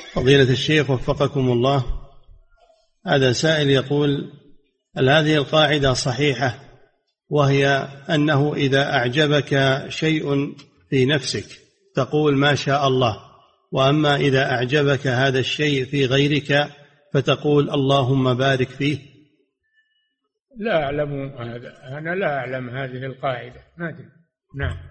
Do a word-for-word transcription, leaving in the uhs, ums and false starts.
فضيلة الشيخ وفقكم الله، هذا سائل يقول: هل هذه القاعدة صحيحة، وهي أنه إذا أعجبك شيء في نفسك تقول ما شاء الله، وأما إذا أعجبك هذا الشيء في غيرك فتقول اللهم بارك فيه؟ لا أعلم هذا، أنا لا أعلم هذه القاعدة، ما أدري. نعم.